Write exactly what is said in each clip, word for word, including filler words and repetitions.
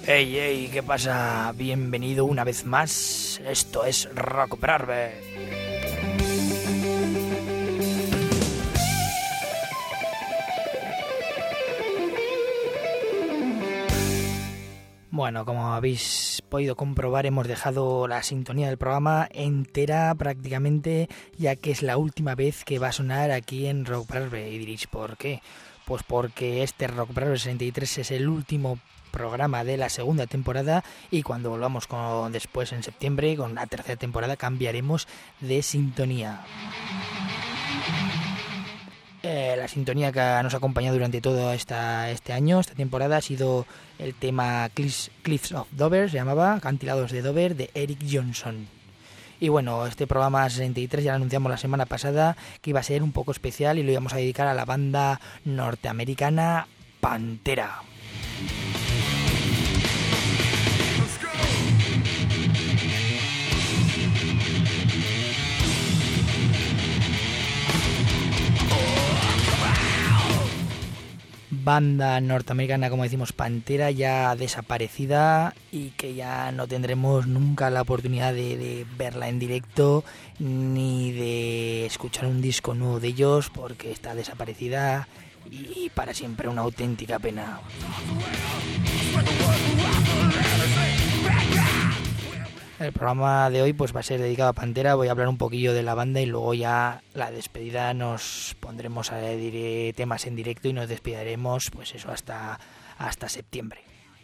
Hey, hey, ¿qué pasa? Bienvenido una vez más. Esto es Rock Brave. Bueno, como habéis podido comprobar, hemos dejado la sintonía del programa entera prácticamente, ya que es la última vez que va a sonar aquí en Rock Brave. Y diréis, ¿por qué? Pues porque este Rock Brave sesenta y tres es el último programa de la segunda temporada y cuando volvamos con, después en septiembre con la tercera temporada cambiaremos de sintonía. Eh, la sintonía que nos ha acompañado durante todo esta, este año, esta temporada, ha sido el tema Cliffs, Cliffs of Dover, se llamaba, Acantilados de Dover, de Eric Johnson. Y bueno, este programa sesenta y tres ya lo anunciamos la semana pasada, que iba a ser un poco especial y lo íbamos a dedicar a la banda norteamericana Pantera. Banda norteamericana, como decimos, Pantera, ya desaparecida y que ya no tendremos nunca la oportunidad de, de verla en directo ni de escuchar un disco nuevo de ellos porque está desaparecida y para siempre, una auténtica pena. El programa de hoy pues va a ser dedicado a Pantera. Voy a hablar un poquillo de la banda y luego ya la despedida nos pondremos a decir temas en directo y nos despidaremos pues eso hasta, hasta septiembre.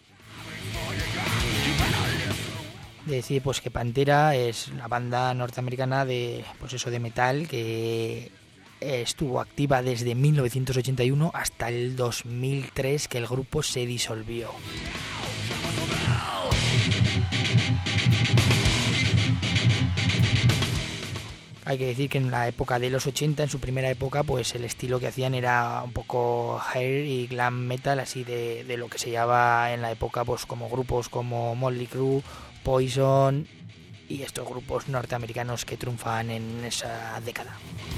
Decir pues que Pantera es una banda norteamericana de pues eso de metal que estuvo activa desde mil novecientos ochenta y uno hasta el dos mil tres, que el grupo se disolvió. Hay que decir que en la época de los ochenta, en su primera época, pues el estilo que hacían era un poco hair y glam metal, así de, de lo que se llamaba en la época pues como grupos como Motley Crue, Poison y estos grupos norteamericanos que triunfaban en esa década.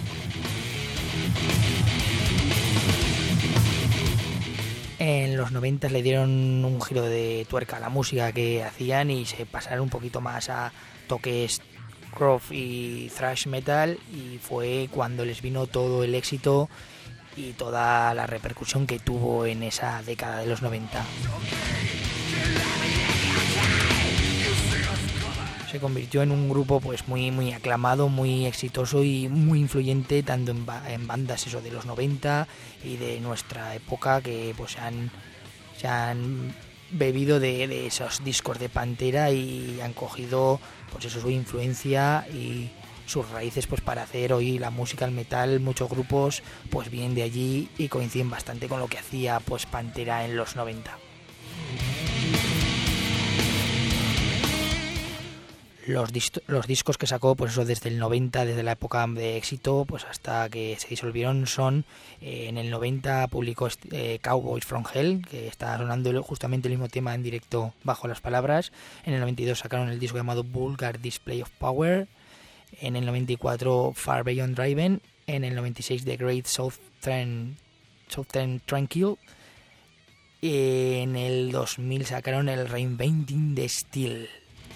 En los noventa le dieron un giro de tuerca a la música que hacían y se pasaron un poquito más a toques groove y thrash metal, y fue cuando les vino todo el éxito y toda la repercusión que tuvo en esa década de los noventa. Se convirtió en un grupo pues muy muy aclamado, muy exitoso y muy influyente tanto en, ba- en bandas eso de los noventa y de nuestra época, que pues se han, se han bebido de, de esos discos de Pantera y han cogido pues eso, su influencia y sus raíces pues para hacer hoy la música, el metal. Muchos grupos pues vienen de allí y coinciden bastante con lo que hacía pues Pantera en los noventa. Los, dist- los discos que sacó pues eso desde el noventa, desde la época de éxito pues hasta que se disolvieron son eh, en el noventa publicó eh, Cowboys from Hell, que está sonando justamente el mismo tema en directo Bajo las Palabras. En el noventa y dos sacaron el disco llamado Vulgar Display of Power. En el noventa y cuatro Far Beyond Driven. En el noventa y seis The Great Southern, Southern Tranquil. En el dos mil sacaron el Reinventing the Steel.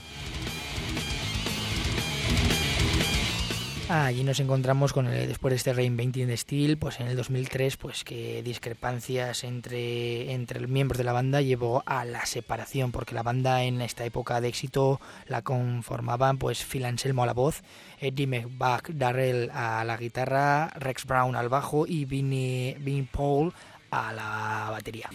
Allí nos encontramos con el, después de este Reinventing the Steel, pues en el dos mil tres, pues que discrepancias entre, entre miembros de la banda llevó a la separación, porque la banda en esta época de éxito la conformaban pues Phil Anselmo a la voz, Eddie McDarrell a la guitarra, Rex Brown al bajo y Vinnie, Vinnie Paul a la batería.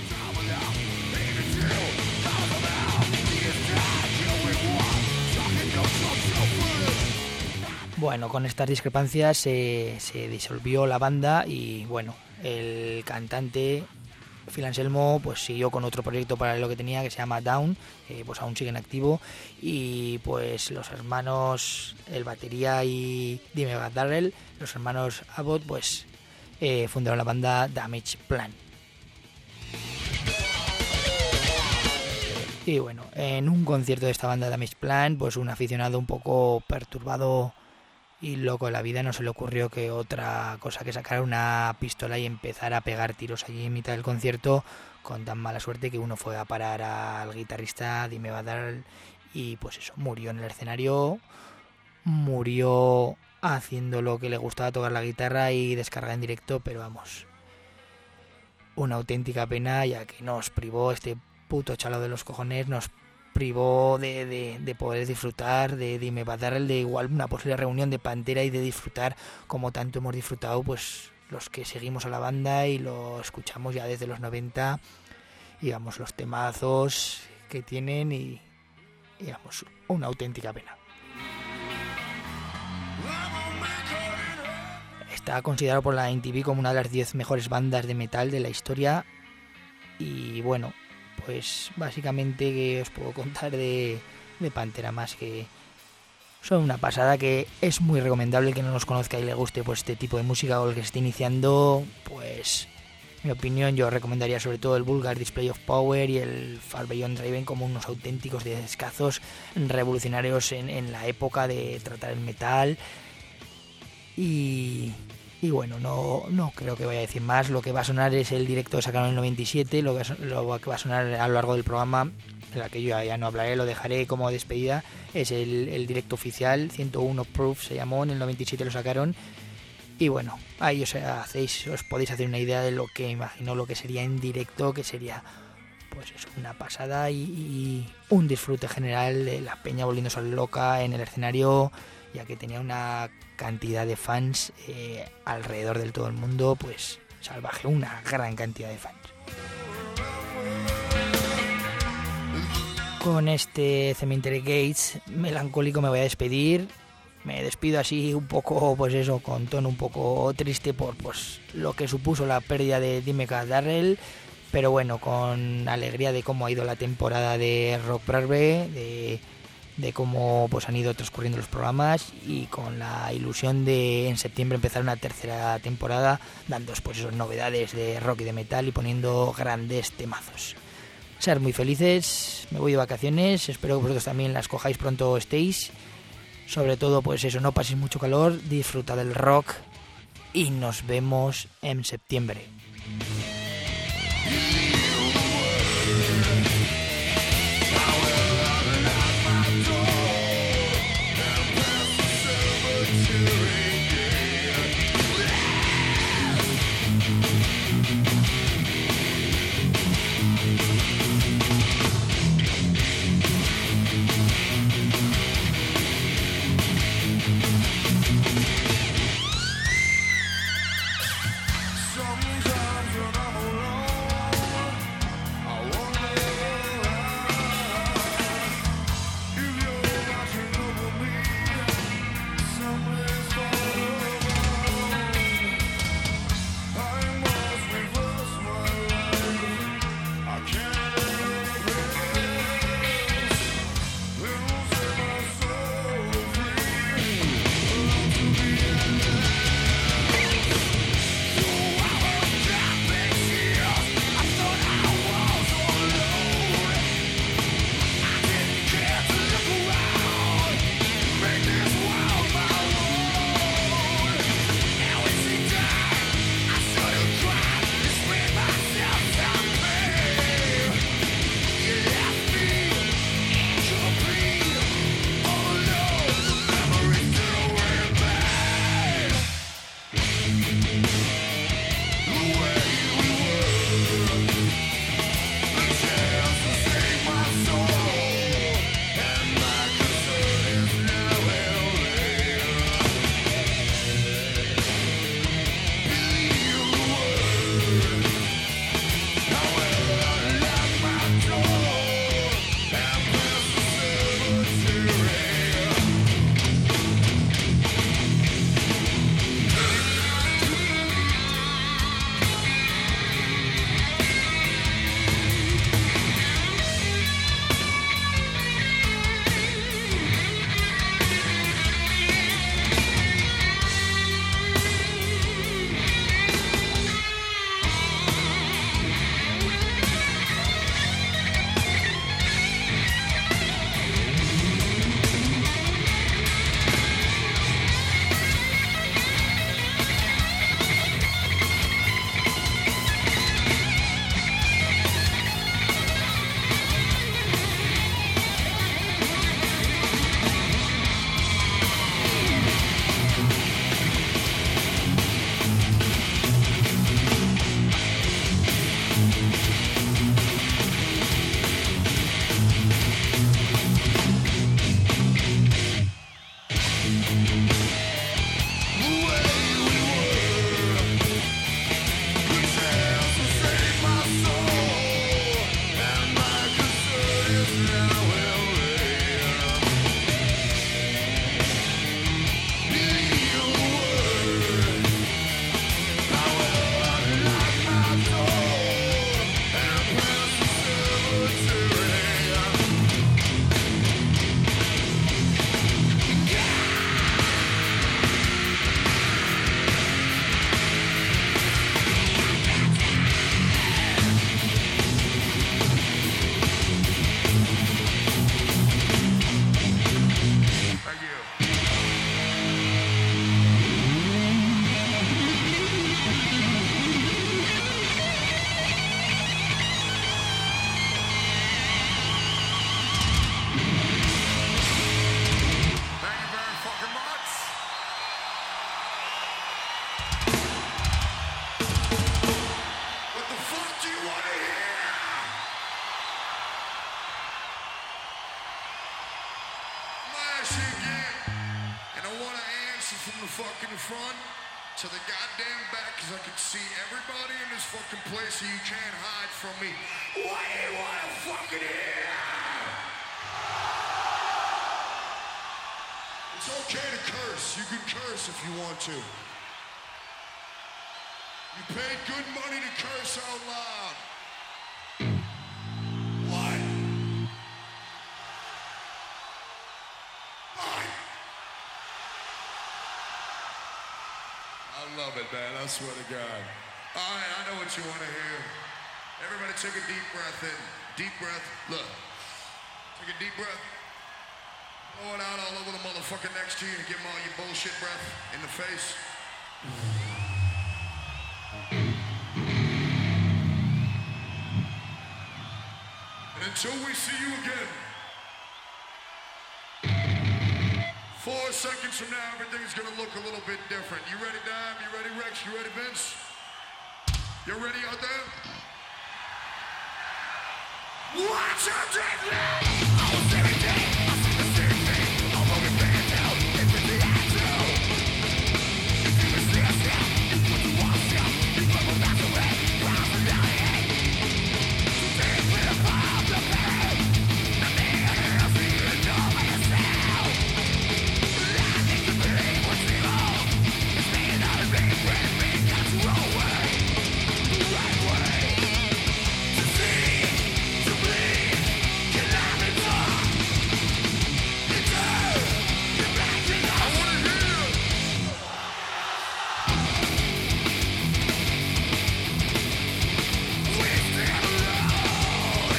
Bueno, con estas discrepancias se, se disolvió la banda y bueno, el cantante Phil Anselmo pues siguió con otro proyecto paralelo que tenía que se llama Down, que pues aún sigue en activo, y pues los hermanos, el batería y Dime McDarrell, los hermanos Abbott pues eh, fundaron la banda Damage Plan. Y bueno, en un concierto de esta banda Damage Plan, pues un aficionado un poco perturbado y loco de la vida no se le ocurrió que otra cosa que sacar una pistola y empezar a pegar tiros allí en mitad del concierto, con tan mala suerte que uno fue a parar al guitarrista Dimebag Darrell y pues eso, murió en el escenario, murió haciendo lo que le gustaba, tocar la guitarra y descargar en directo, pero vamos, una auténtica pena, ya que nos privó este puto chalo de los cojones, nos privó de, de, de poder disfrutar de Dimebag Darrell, de igual una posible reunión de Pantera y de disfrutar como tanto hemos disfrutado pues los que seguimos a la banda y lo escuchamos ya desde los noventa, y vamos, los temazos que tienen y, y vamos, una auténtica pena. Está considerado por la M T V como una de las diez mejores bandas de metal de la historia y bueno, pues básicamente que os puedo contar de, de Pantera más que son una pasada, que es muy recomendable que no los conozca y le guste pues este tipo de música o el que se esté iniciando, pues en mi opinión yo recomendaría sobre todo el Vulgar Display of Power y el Far Beyond Raven como unos auténticos descazos revolucionarios en, en la época de tratar el metal y... Y bueno, no, no creo que vaya a decir más. Lo que va a sonar es el directo que sacaron en el noventa y siete, lo que, lo que va a sonar a lo largo del programa, en la que yo ya, ya no hablaré, lo dejaré como despedida, es el, el directo oficial, ciento uno Proof se llamó, en el noventa y siete lo sacaron. Y bueno, ahí os, hacéis, os podéis hacer una idea de lo que imagino lo que sería en directo, que sería pues eso, una pasada y, y un disfrute general de la peña volviéndose loca en el escenario, ya que tenía una cantidad de fans eh, alrededor del todo el mundo, pues salvaje, una gran cantidad de fans. Con este Cemetery Gates melancólico me voy a despedir. Me despido así un poco, pues eso, con tono un poco triste por pues lo que supuso la pérdida de Dimebag Darrell, pero bueno, con alegría de cómo ha ido la temporada de Rock Brave, de de cómo pues han ido transcurriendo los programas y con la ilusión de en septiembre empezar una tercera temporada dando pues esas novedades de rock y de metal y poniendo grandes temazos. Ser muy felices, me voy de vacaciones, espero que vosotros también las cojáis pronto estéis, sobre todo pues eso, no paséis mucho calor, disfruta del rock y nos vemos en septiembre. Sometimes see everybody in this fucking place, so you can't hide from me. What do you want to fucking hear? It's okay to curse. You can curse if you want to. You paid good money to curse out loud. What? What? I love it, man. I swear to God. All right, I know what you want to hear. Everybody take a deep breath in. Deep breath. Look. Take a deep breath. Blow it out all over the motherfucker next to you and give him all your bullshit breath in the face. And until we see you again, four seconds from now, everything's gonna look a little bit different. You ready, Dime? You ready, Rex? You ready, Vince? You ready out there? Watch your death now! I was every day. I see the same thing. I'm only paying down. It's the answer. If you can see us now, you put the walls down. You put the back away. Round the dying. Today we are part of the pain. The man is here to know by yourself. I need to believe what's evil. It's made out of me when we got to roll away. The right way. To see, to bleed, cannot be done. You do, you're back to us. I wanna hear. We stand alone.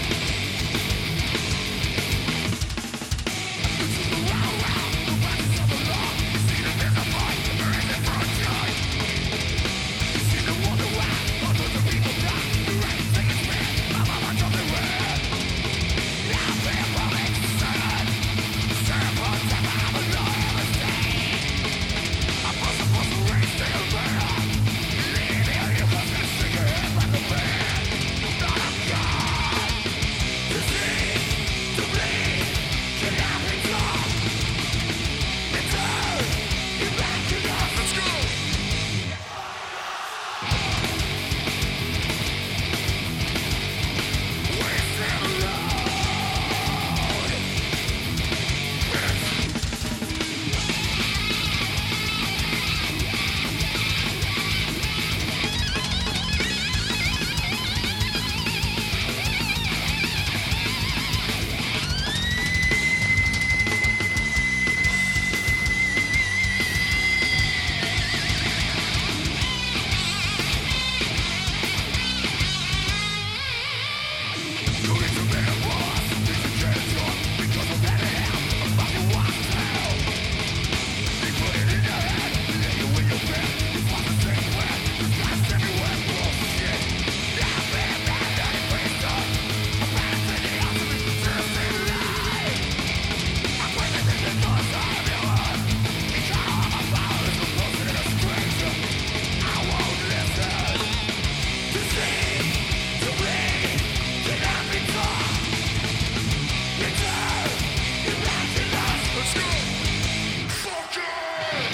This is the round round, the righteous of the law. You see the visible, the birds in front of you. You see the wonder why, hundreds of people die. The right thing is bad, my mama told me red. Now people make sad. Simple time I'm a loyal state. I'm supposed to raise the bear. Leave here, you must be singing like a man. Not a god. To see, to bleed, cannot be done. You turn, you back to us. Let's go. We stand alone. Let's go. Fuck yeah.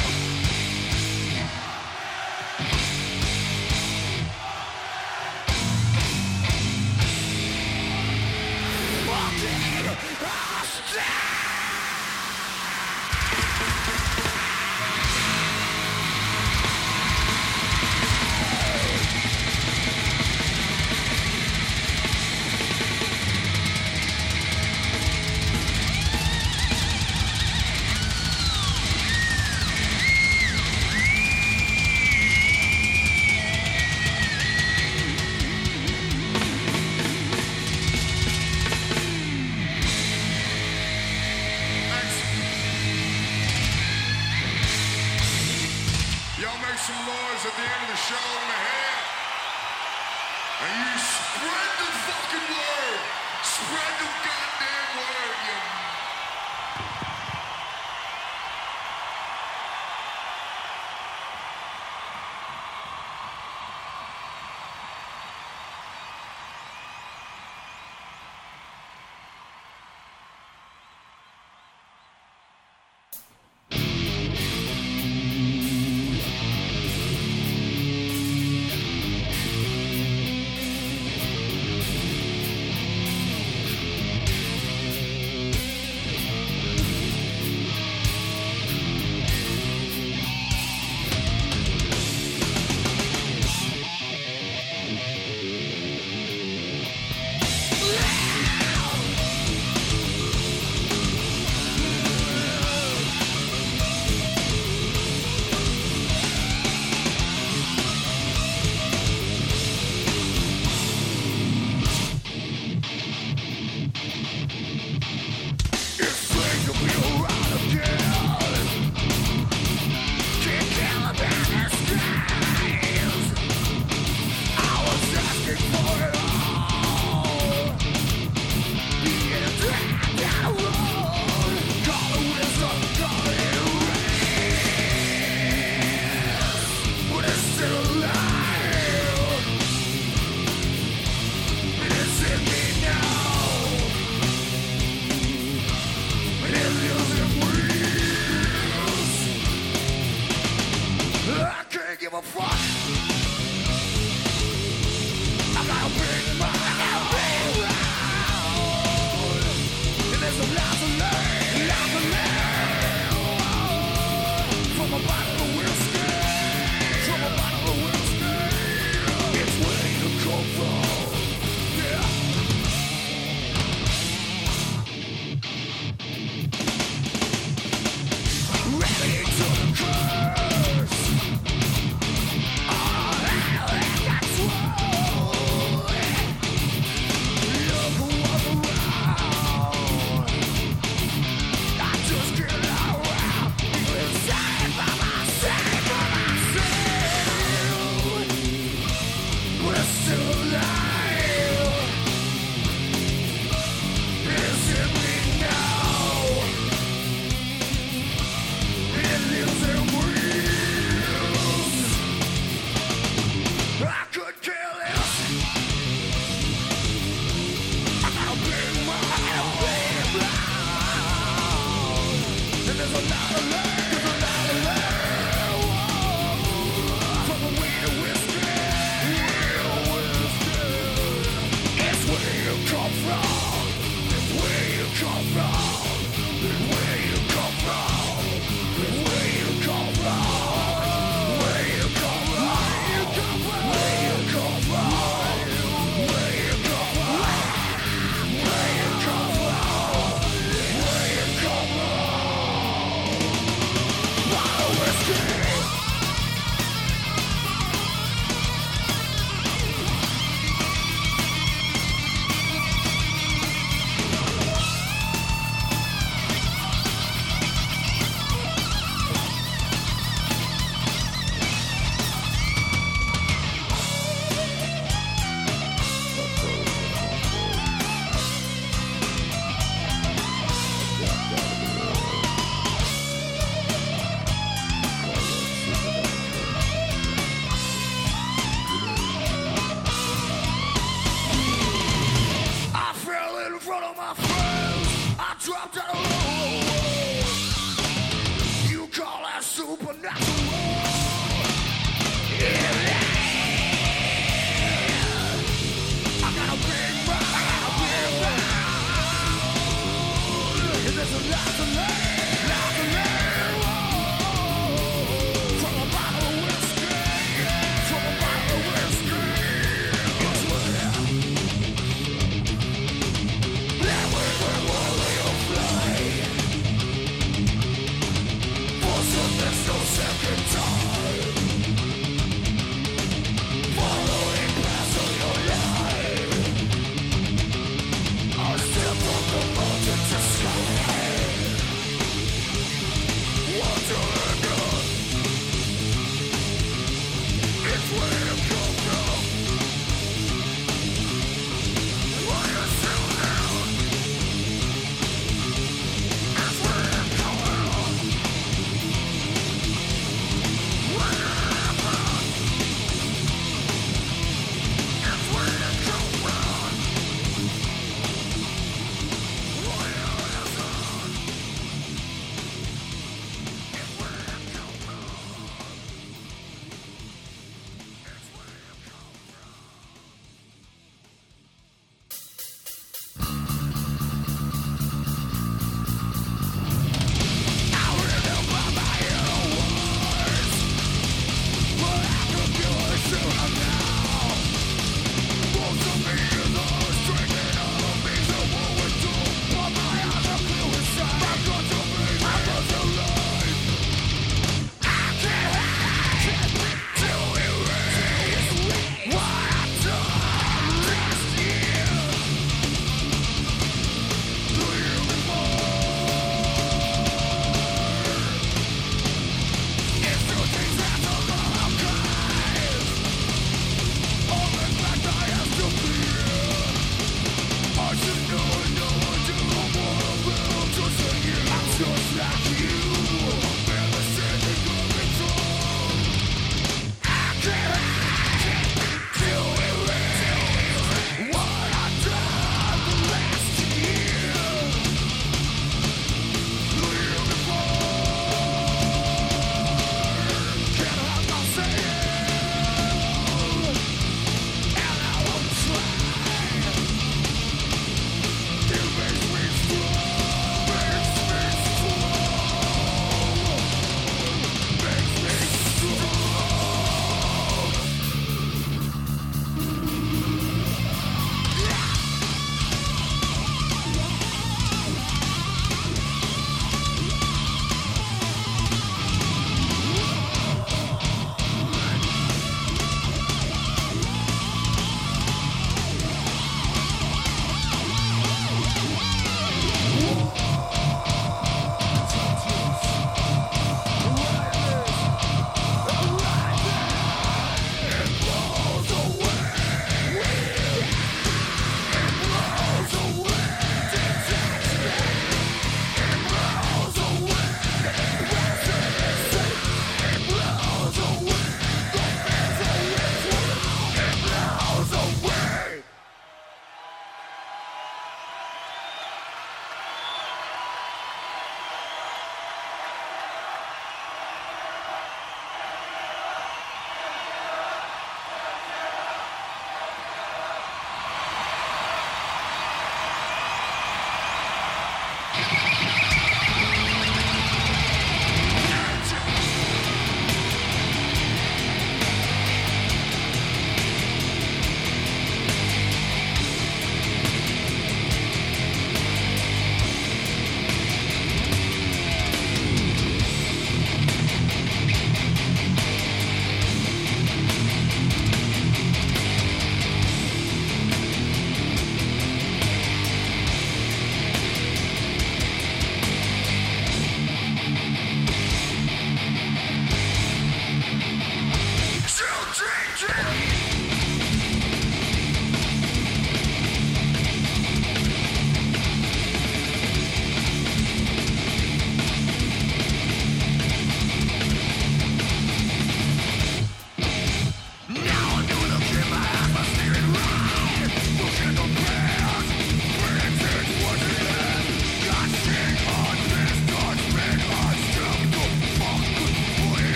Thanks. Y'all make some noise at the end of the show in the head. And you spread the fucking word. Spread the goddamn word, you.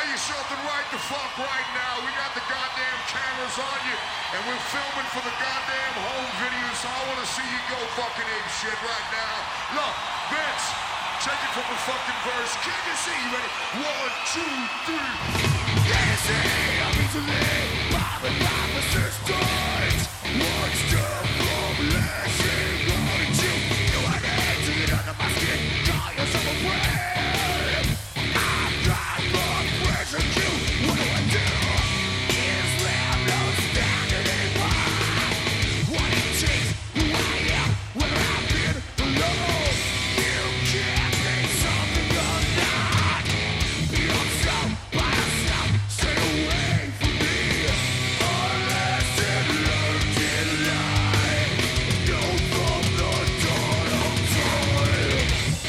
tell you something right the fuck right now. We got the goddamn cameras on you, and we're filming for the goddamn home video, so I want to see you go fucking ape shit right now. Look, Vince, take it from the fucking verse. Can you see? You ready? One, two, three. Can you see? I'm easily bobbing by persistence. One step from lashing on you. You are there to get under my skin. Call yourself a friend. I'm not the pressure you. What do I do? Is there no standing anymore? What it takes, who I am, where I've been alone. You can't make something or not. Be yourself, by yourself, stay away from me. Unless it learned in life. Go from the dawn of time.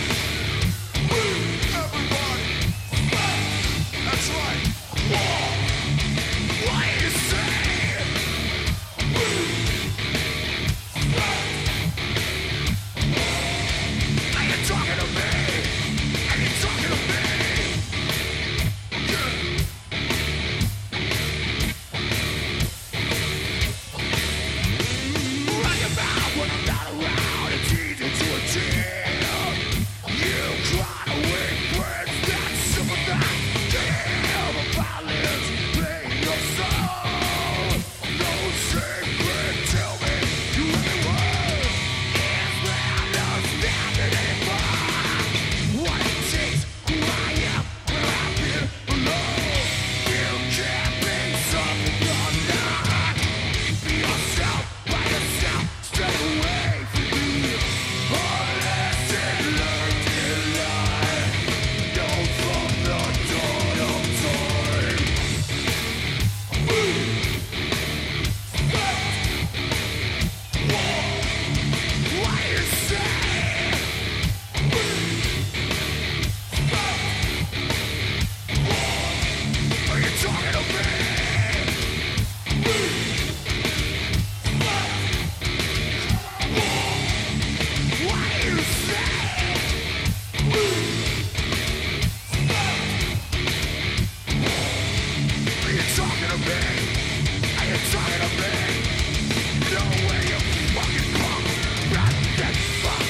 Everybody, that's right. What do you say? Are you talking to me? Are you talking to me? Run your mouth when I'm not around. It's easy to achieve. You cry away friends that sympathize. Give a violence, play your soul. No secret, tell me you really were. Is there no standing anymore? What it takes, who I am, where I've been alone. You can't be something you're not. Be yourself, by yourself, stay away from me. Unless it learned in life. Go from the dawn of time. What do you say? Are you talking to me? What do you say? Are you talking to me? Are you talking to me? No way, you fucking punk. Rat that fuck.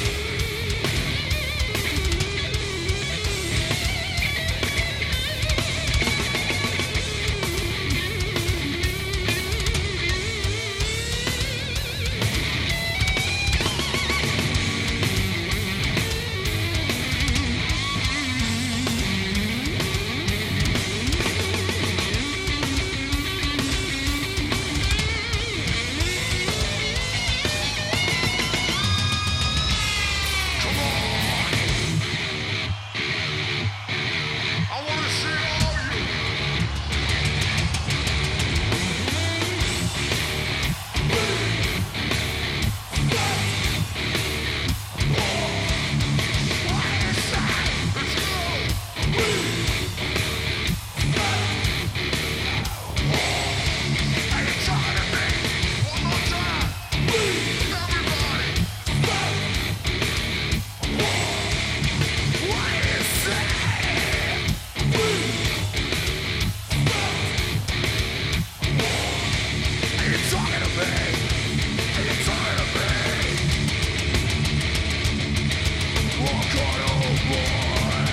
Come on. I want to see all you. What do you say? Let's go. Are you talking to me? One more time. Everybody. What do you say? Are you talking to me? Are you talking to me? Walk on, old boy.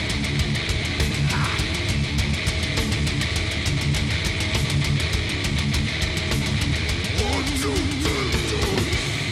One, two, three, two.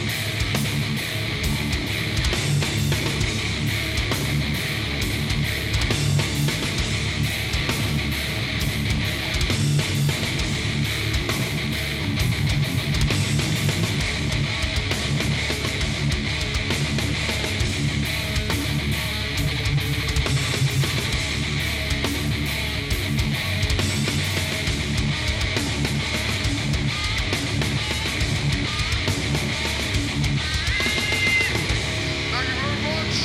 Thank you very much.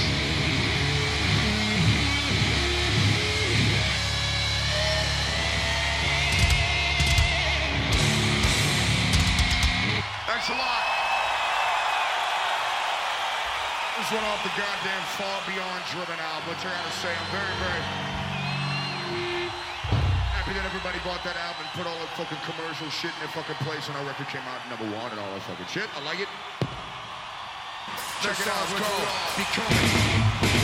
Thanks a lot. This one off the goddamn Far Beyond Driven album, which I gotta say, I'm very, very happy that everybody bought that album and put all the fucking commercial shit in their fucking place when our record came out number one and all that fucking shit. I like it. Check it out, it's called Becoming.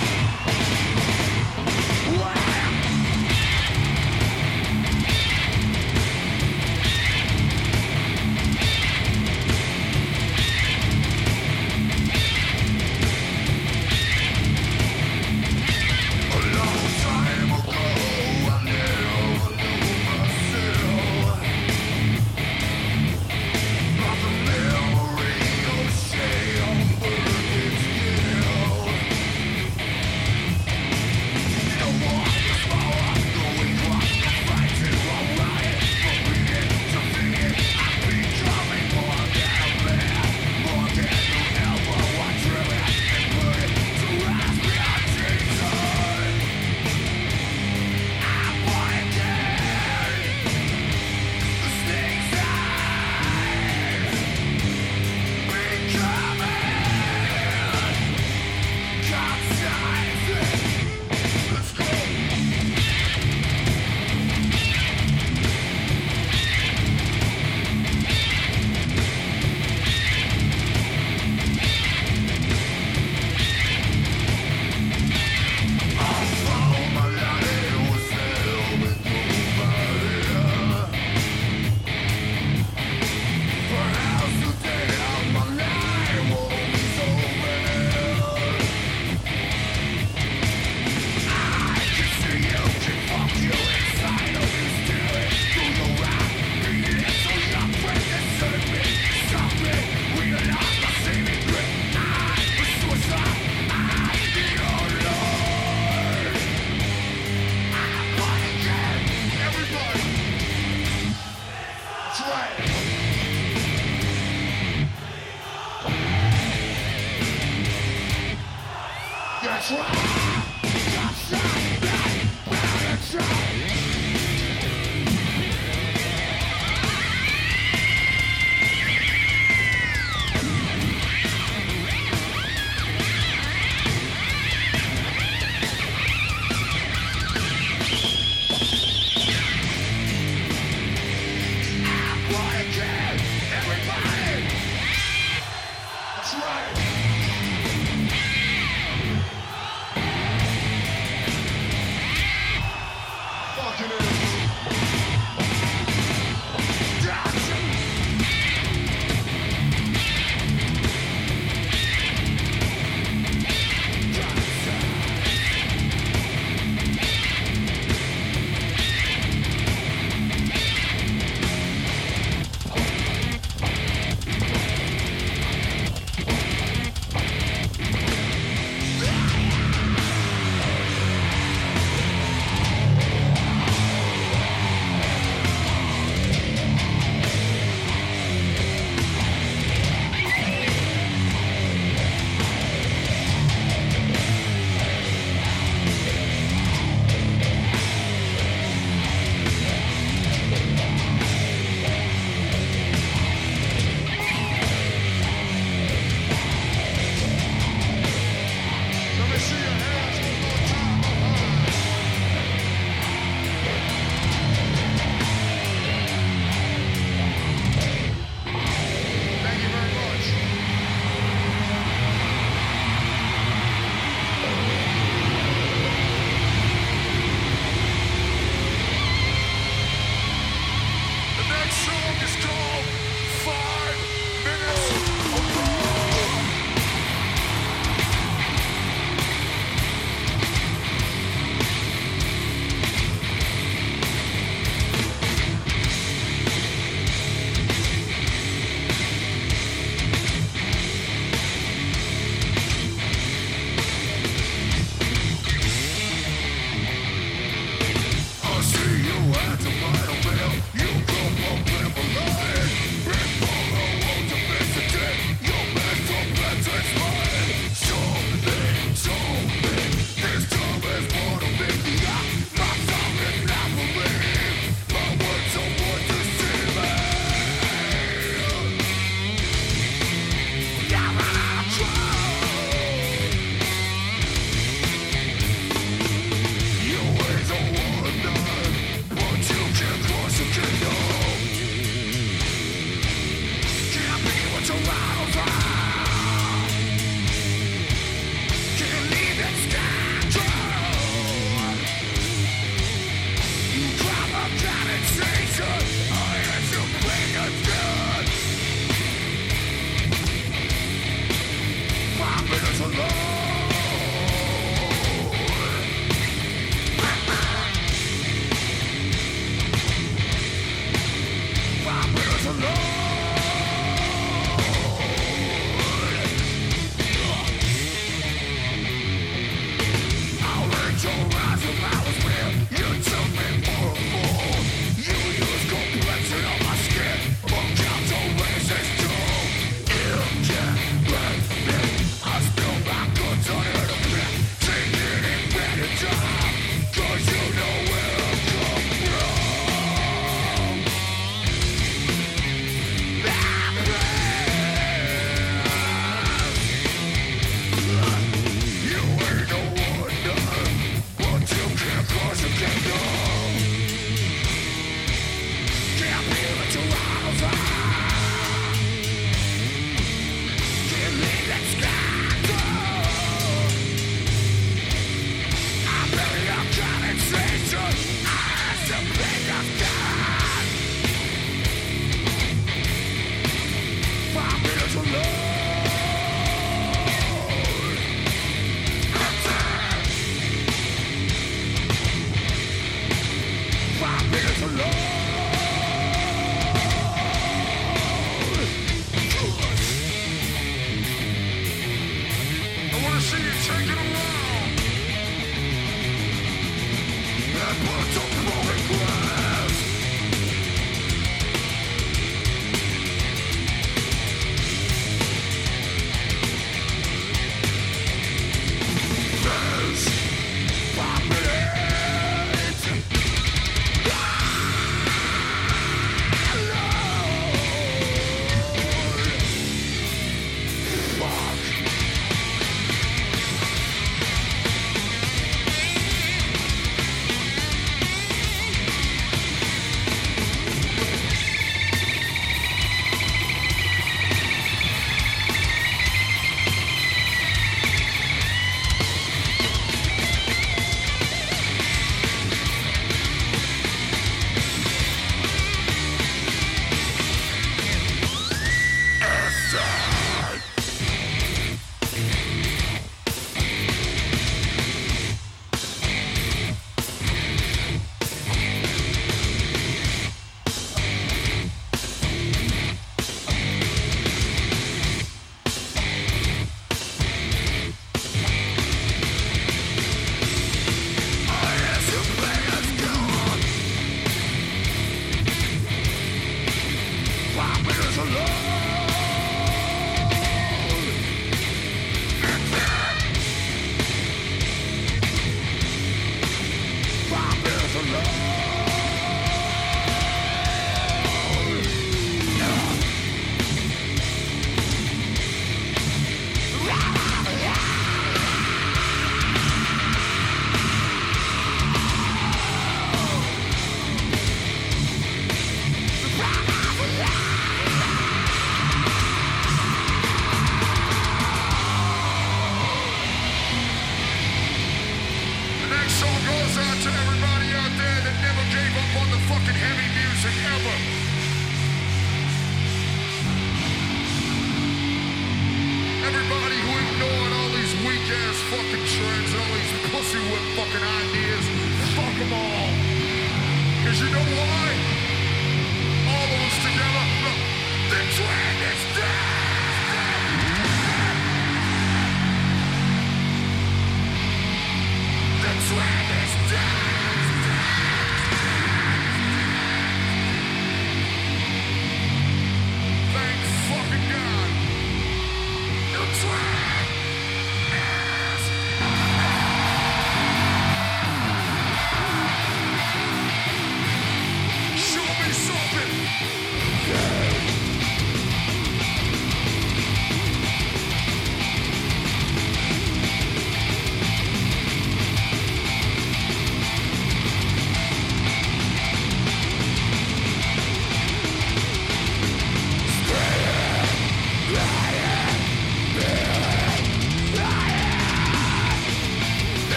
That's right.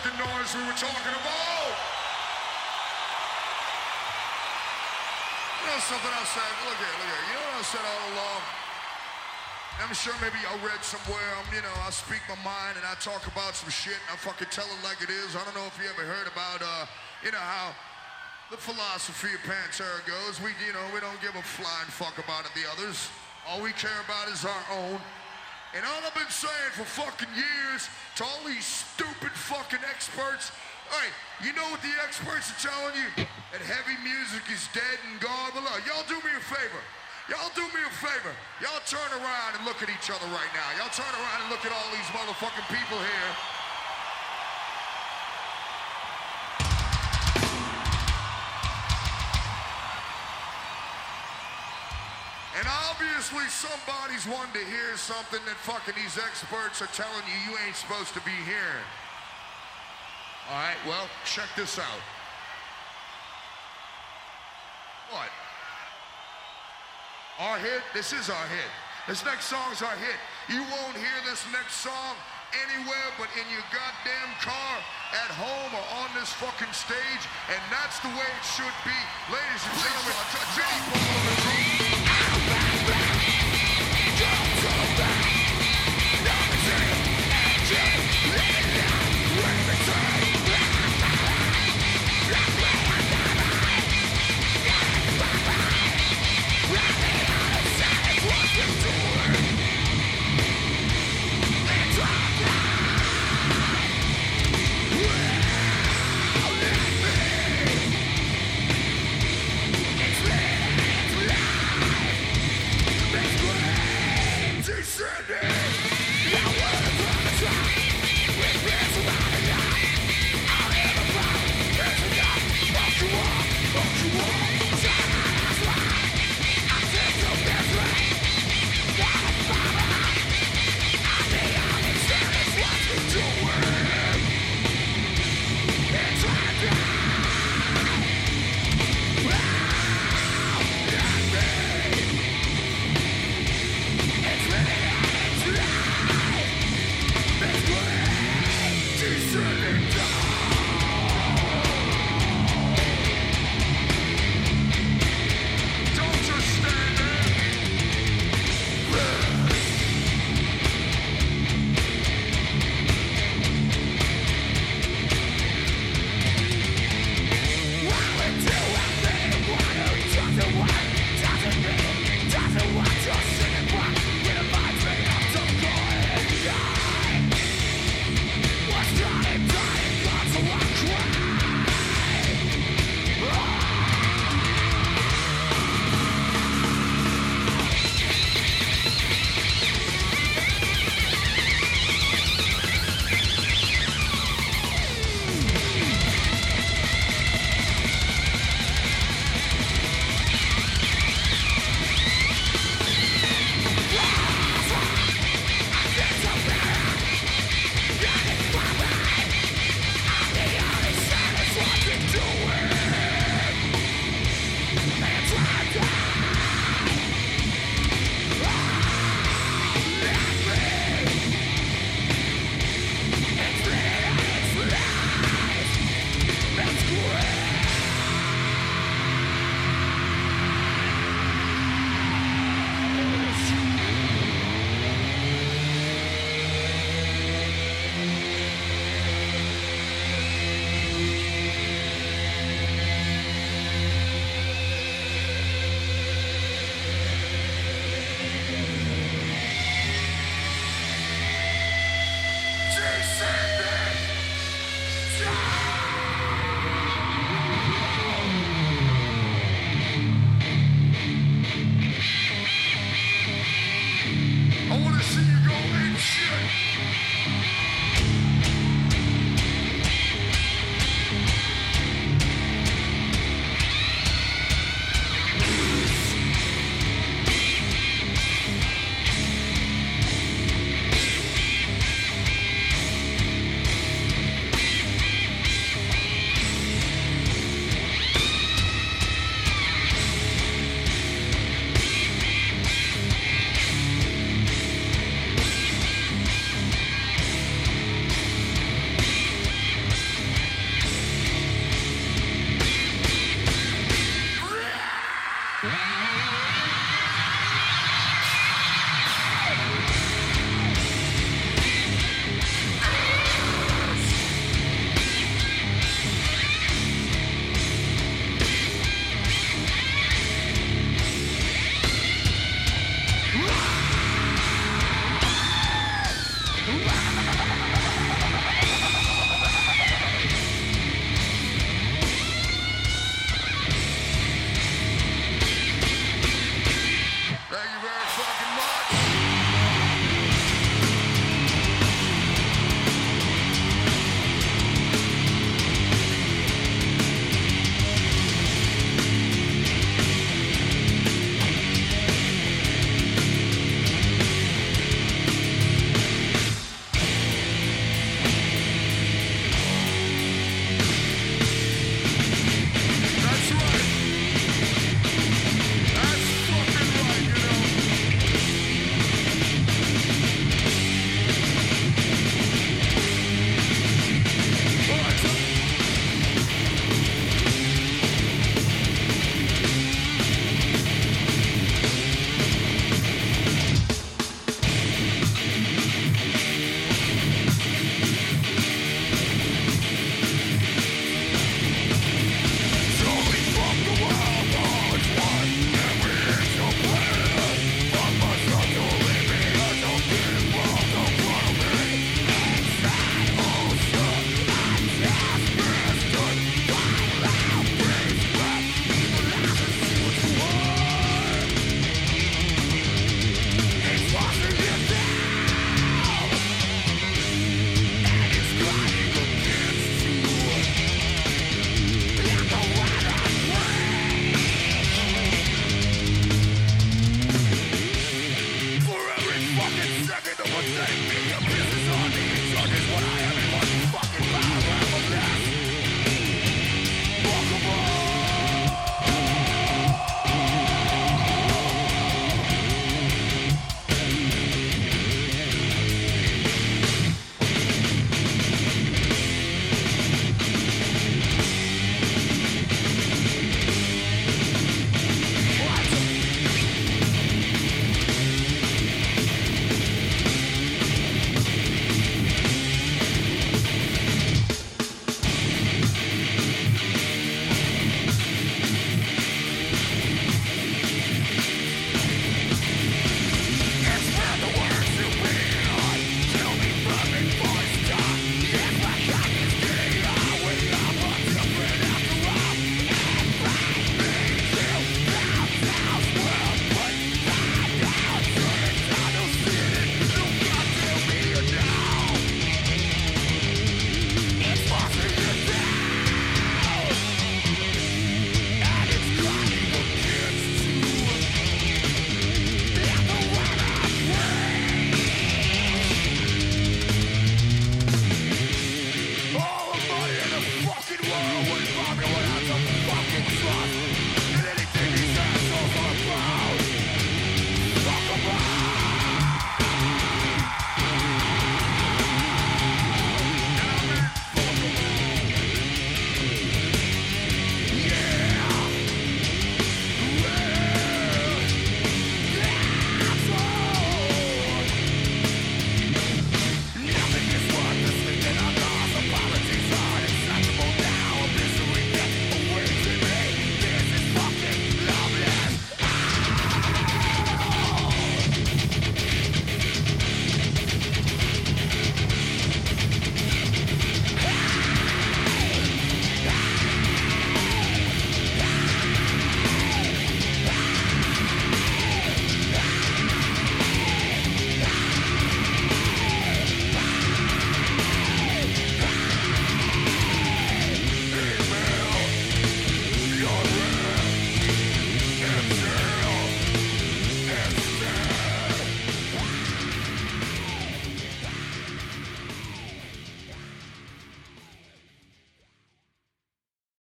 fucking noise we were talking about? You know something I said? Look here, look here. You know what I said all along? I'm sure maybe I read somewhere, um, you know, I speak my mind and I talk about some shit and I fucking tell it like it is. I don't know if you ever heard about, uh, you know, how the philosophy of Pantera goes. We, you know, we don't give a flying fuck about the others. All we care about is our own. And all I've been saying for fucking years to all these stupid fucking experts, hey, you know what the experts are telling you? That heavy music is dead and gone. But look, y'all do me a favor. Y'all do me a favor. Y'all turn around and look at each other right now. Y'all turn around and look at all these motherfucking people here. And obviously somebody's wanting to hear something that fucking these experts are telling you you ain't supposed to be hearing. All right, well, check this out. What? Our hit? This is our hit. This next song's our hit. You won't hear this next song anywhere but in your goddamn car, at home, or on this fucking stage, and that's the way it should be. Ladies and gentlemen, Jenny Paul on the drum.